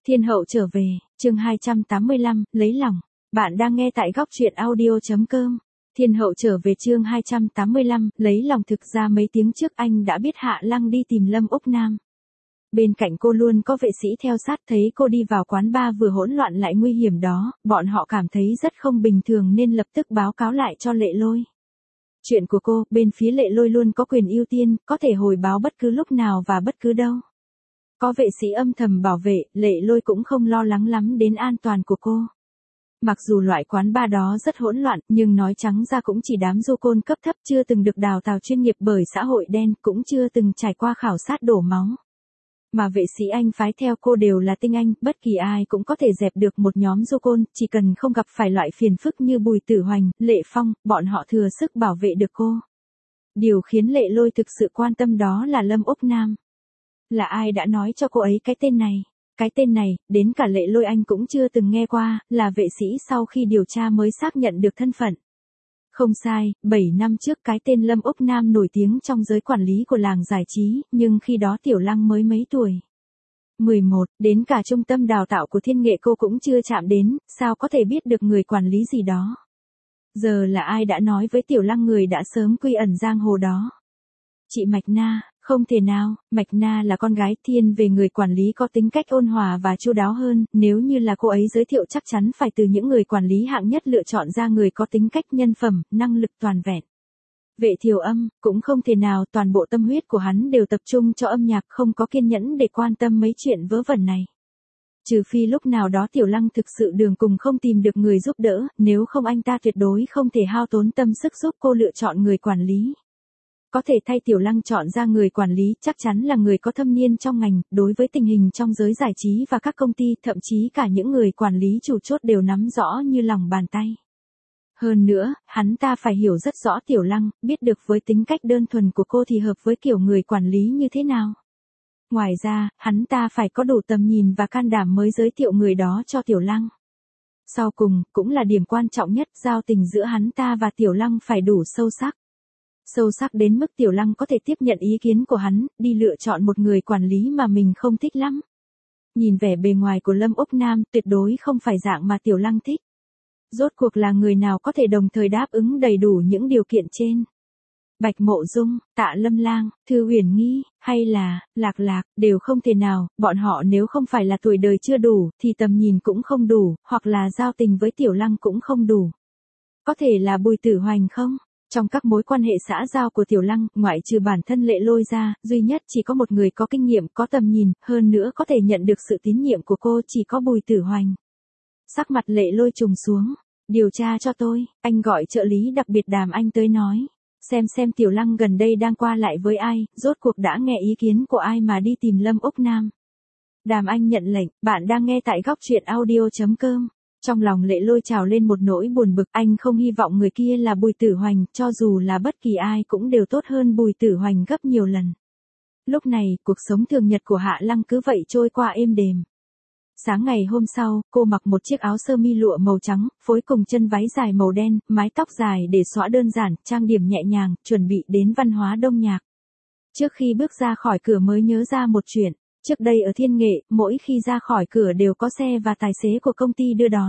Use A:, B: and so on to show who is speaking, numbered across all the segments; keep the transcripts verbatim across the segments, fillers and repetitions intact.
A: Thiên hậu trở về, chương hai trăm tám mươi lăm, lấy lòng. Bạn đang nghe tại góc truyện audio.com. Thiên hậu trở về chương hai trăm tám mươi lăm, lấy lòng. Thực ra mấy tiếng trước anh đã biết Hạ Lăng đi tìm Lâm Úc Nam. Bên cạnh cô luôn có vệ sĩ theo sát, thấy cô đi vào quán bar vừa hỗn loạn lại nguy hiểm đó, bọn họ cảm thấy rất không bình thường nên lập tức báo cáo lại cho Lệ Lôi. Chuyện của cô, bên phía Lệ Lôi luôn có quyền ưu tiên, có thể hồi báo bất cứ lúc nào và bất cứ đâu. Có vệ sĩ âm thầm bảo vệ, Lệ Lôi cũng không lo lắng lắm đến an toàn của cô. Mặc dù loại quán bar đó rất hỗn loạn, nhưng nói trắng ra cũng chỉ đám du côn cấp thấp chưa từng được đào tạo chuyên nghiệp bởi xã hội đen, cũng chưa từng trải qua khảo sát đổ máu. Mà vệ sĩ anh phái theo cô đều là tinh anh, bất kỳ ai cũng có thể dẹp được một nhóm du côn, chỉ cần không gặp phải loại phiền phức như Bùi Tử Hoành, Lệ Phong, bọn họ thừa sức bảo vệ được cô. Điều khiến Lệ Lôi thực sự quan tâm đó là Lâm Úc Nam. Là ai đã nói cho cô ấy cái tên này? Cái tên này, đến cả Lệ Lôi anh cũng chưa từng nghe qua, là vệ sĩ sau khi điều tra mới xác nhận được thân phận. Không sai, bảy năm trước cái tên Lâm Úc Nam nổi tiếng trong giới quản lý của làng giải trí, nhưng khi đó Tiểu Lăng mới mấy tuổi. mười một, đến cả trung tâm đào tạo của Thiên Nghệ cô cũng chưa chạm đến, sao có thể biết được người quản lý gì đó. Giờ là ai đã nói với Tiểu Lăng người đã sớm quy ẩn giang hồ đó? Chị Mạch Na. Không thể nào, Mạch Na là con gái thiên về người quản lý có tính cách ôn hòa và chu đáo hơn, nếu như là cô ấy giới thiệu chắc chắn phải từ những người quản lý hạng nhất lựa chọn ra người có tính cách nhân phẩm, năng lực toàn vẹn. Vệ Thiều Âm, cũng không thể nào, toàn bộ tâm huyết của hắn đều tập trung cho âm nhạc, không có kiên nhẫn để quan tâm mấy chuyện vớ vẩn này. Trừ phi lúc nào đó Tiểu Lăng thực sự đường cùng không tìm được người giúp đỡ, nếu không anh ta tuyệt đối không thể hao tốn tâm sức giúp cô lựa chọn người quản lý. Có thể thay Tiểu Lăng chọn ra người quản lý, chắc chắn là người có thâm niên trong ngành, đối với tình hình trong giới giải trí và các công ty, thậm chí cả những người quản lý chủ chốt đều nắm rõ như lòng bàn tay. Hơn nữa, hắn ta phải hiểu rất rõ Tiểu Lăng, biết được với tính cách đơn thuần của cô thì hợp với kiểu người quản lý như thế nào. Ngoài ra, hắn ta phải có đủ tầm nhìn và can đảm mới giới thiệu người đó cho Tiểu Lăng. Sau cùng, cũng là điểm quan trọng nhất, giao tình giữa hắn ta và Tiểu Lăng phải đủ sâu sắc. Sâu sắc đến mức Tiểu Lăng có thể tiếp nhận ý kiến của hắn, đi lựa chọn một người quản lý mà mình không thích lắm. Nhìn vẻ bề ngoài của Lâm Úc Nam, tuyệt đối không phải dạng mà Tiểu Lăng thích. Rốt cuộc là người nào có thể đồng thời đáp ứng đầy đủ những điều kiện trên? Bạch Mộ Dung, Tạ Lâm Lang, Thư Huyền Nghi, hay là Lạc Lạc, đều không thể nào, bọn họ nếu không phải là tuổi đời chưa đủ, thì tầm nhìn cũng không đủ, hoặc là giao tình với Tiểu Lăng cũng không đủ. Có thể là Bùi Tử Hoành không? Trong các mối quan hệ xã giao của Tiểu Lăng, ngoại trừ bản thân Lệ Lôi ra, duy nhất chỉ có một người có kinh nghiệm, có tầm nhìn, hơn nữa có thể nhận được sự tín nhiệm của cô, chỉ có Bùi Tử Hoành. Sắc mặt Lệ Lôi trùng xuống. Điều tra cho tôi, anh gọi trợ lý đặc biệt Đàm Anh tới nói. Xem xem Tiểu Lăng gần đây đang qua lại với ai, rốt cuộc đã nghe ý kiến của ai mà đi tìm Lâm Úc Nam. Đàm Anh nhận lệnh, bạn đang nghe tại góc truyện audio.com. Trong lòng Lệ Lôi trào lên một nỗi buồn bực, anh không hy vọng người kia là Bùi Tử Hoành, cho dù là bất kỳ ai cũng đều tốt hơn Bùi Tử Hoành gấp nhiều lần. Lúc này, cuộc sống thường nhật của Hạ Lăng cứ vậy trôi qua êm đềm. Sáng ngày hôm sau, cô mặc một chiếc áo sơ mi lụa màu trắng, phối cùng chân váy dài màu đen, mái tóc dài để xõa đơn giản, trang điểm nhẹ nhàng, chuẩn bị đến văn hóa đông nhạc. Trước khi bước ra khỏi cửa mới nhớ ra một chuyện. Trước đây ở Thiên Nghệ, mỗi khi ra khỏi cửa đều có xe và tài xế của công ty đưa đón.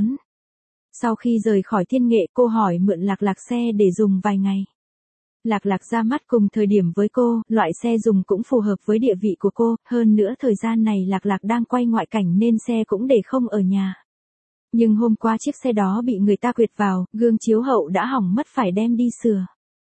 A: Sau khi rời khỏi Thiên Nghệ, cô hỏi mượn Lạc Lạc xe để dùng vài ngày. Lạc Lạc ra mắt cùng thời điểm với cô, loại xe dùng cũng phù hợp với địa vị của cô, hơn nữa thời gian này Lạc Lạc đang quay ngoại cảnh nên xe cũng để không ở nhà. Nhưng hôm qua chiếc xe đó bị người ta quệt vào, gương chiếu hậu đã hỏng mất phải đem đi sửa.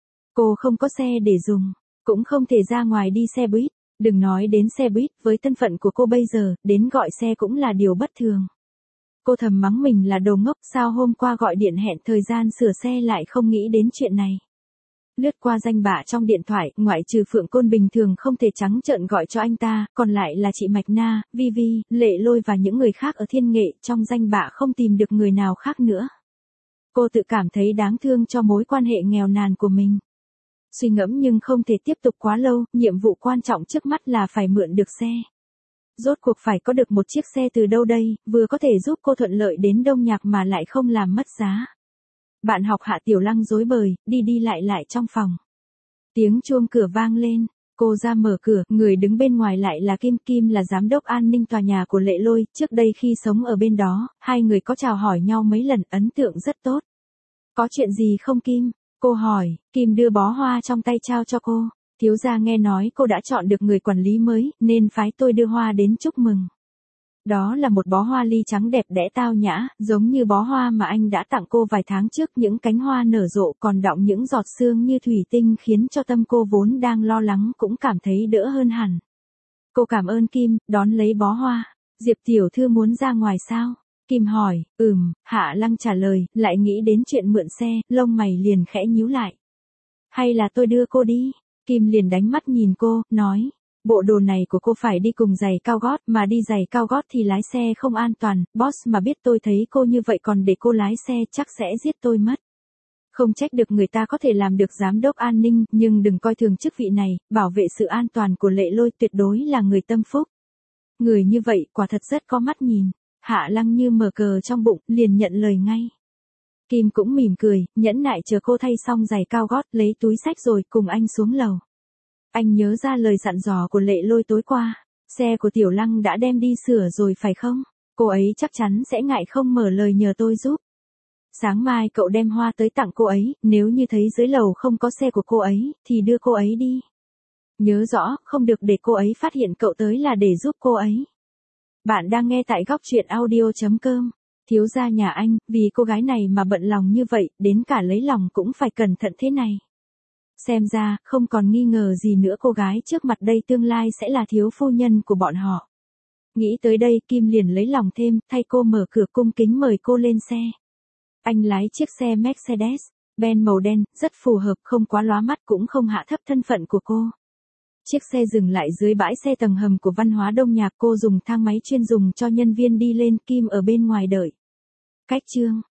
A: Cô không có xe để dùng, cũng không thể ra ngoài đi xe buýt. Đừng nói đến xe buýt, với thân phận của cô bây giờ, đến gọi xe cũng là điều bất thường. Cô thầm mắng mình là đồ ngốc, sao hôm qua gọi điện hẹn thời gian sửa xe lại không nghĩ đến chuyện này. Lướt qua danh bạ trong điện thoại, ngoại trừ Phượng Côn bình thường không thể trắng trợn gọi cho anh ta, còn lại là chị Mạch Na, Vi Vi, Lệ Lôi và những người khác ở Thiên Nghệ, trong danh bạ không tìm được người nào khác nữa. Cô tự cảm thấy đáng thương cho mối quan hệ nghèo nàn của mình. Suy ngẫm nhưng không thể tiếp tục quá lâu, nhiệm vụ quan trọng trước mắt là phải mượn được xe. Rốt cuộc phải có được một chiếc xe từ đâu đây, vừa có thể giúp cô thuận lợi đến Đông Nhạc mà lại không làm mất giá. Bạn học Hạ Tiểu Lăng rối bời, đi đi lại lại trong phòng. Tiếng chuông cửa vang lên. Cô ra mở cửa, người đứng bên ngoài lại là Kim. Kim là giám đốc an ninh tòa nhà của Lệ Lôi, trước đây khi sống ở bên đó, hai người có chào hỏi nhau mấy lần, ấn tượng rất tốt. Có chuyện gì không Kim? Cô hỏi. Kim đưa bó hoa trong tay trao cho cô. Thiếu gia nghe nói cô đã chọn được người quản lý mới, nên phái tôi đưa hoa đến chúc mừng. Đó là một bó hoa ly trắng đẹp đẽ tao nhã, giống như bó hoa mà anh đã tặng cô vài tháng trước. Những cánh hoa nở rộ còn đọng những giọt sương như thủy tinh khiến cho tâm cô vốn đang lo lắng cũng cảm thấy đỡ hơn hẳn. Cô cảm ơn Kim, đón lấy bó hoa. Diệp tiểu thư muốn ra ngoài sao? Kim hỏi. Ừm, Hạ Lăng trả lời, lại nghĩ đến chuyện mượn xe, lông mày liền khẽ nhíu lại. Hay là tôi đưa cô đi? Kim liền đánh mắt nhìn cô, nói. Bộ đồ này của cô phải đi cùng giày cao gót, mà đi giày cao gót thì lái xe không an toàn, boss mà biết tôi thấy cô như vậy còn để cô lái xe chắc sẽ giết tôi mất. Không trách được người ta có thể làm được giám đốc an ninh, nhưng đừng coi thường chức vị này, bảo vệ sự an toàn của Lệ Lôi tuyệt đối là người tâm phúc. Người như vậy quả thật rất có mắt nhìn. Hạ Lăng như mở cờ trong bụng, liền nhận lời ngay. Kim cũng mỉm cười, nhẫn nại chờ cô thay xong giày cao gót, lấy túi xách rồi cùng anh xuống lầu. Anh nhớ ra lời dặn dò của Lệ Lôi tối qua. Xe của Tiểu Lăng đã đem đi sửa rồi phải không? Cô ấy chắc chắn sẽ ngại không mở lời nhờ tôi giúp. Sáng mai cậu đem hoa tới tặng cô ấy, nếu như thấy dưới lầu không có xe của cô ấy, thì đưa cô ấy đi. Nhớ rõ, không được để cô ấy phát hiện cậu tới là để giúp cô ấy. Bạn đang nghe tại góc truyện audio chấm com. Thiếu gia nhà anh, vì cô gái này mà bận lòng như vậy, đến cả lấy lòng cũng phải cẩn thận thế này. Xem ra, không còn nghi ngờ gì nữa cô gái trước mặt đây tương lai sẽ là thiếu phu nhân của bọn họ. Nghĩ tới đây Kim liền lấy lòng thêm, thay cô mở cửa cung kính mời cô lên xe. Anh lái chiếc xe Mercedes-Benz màu đen, rất phù hợp, không quá lóa mắt cũng không hạ thấp thân phận của cô. Chiếc xe dừng lại dưới bãi xe tầng hầm của văn hóa Đông Nhạc, cô dùng thang máy chuyên dùng cho nhân viên đi lên, Kim ở bên ngoài đợi. Cách chương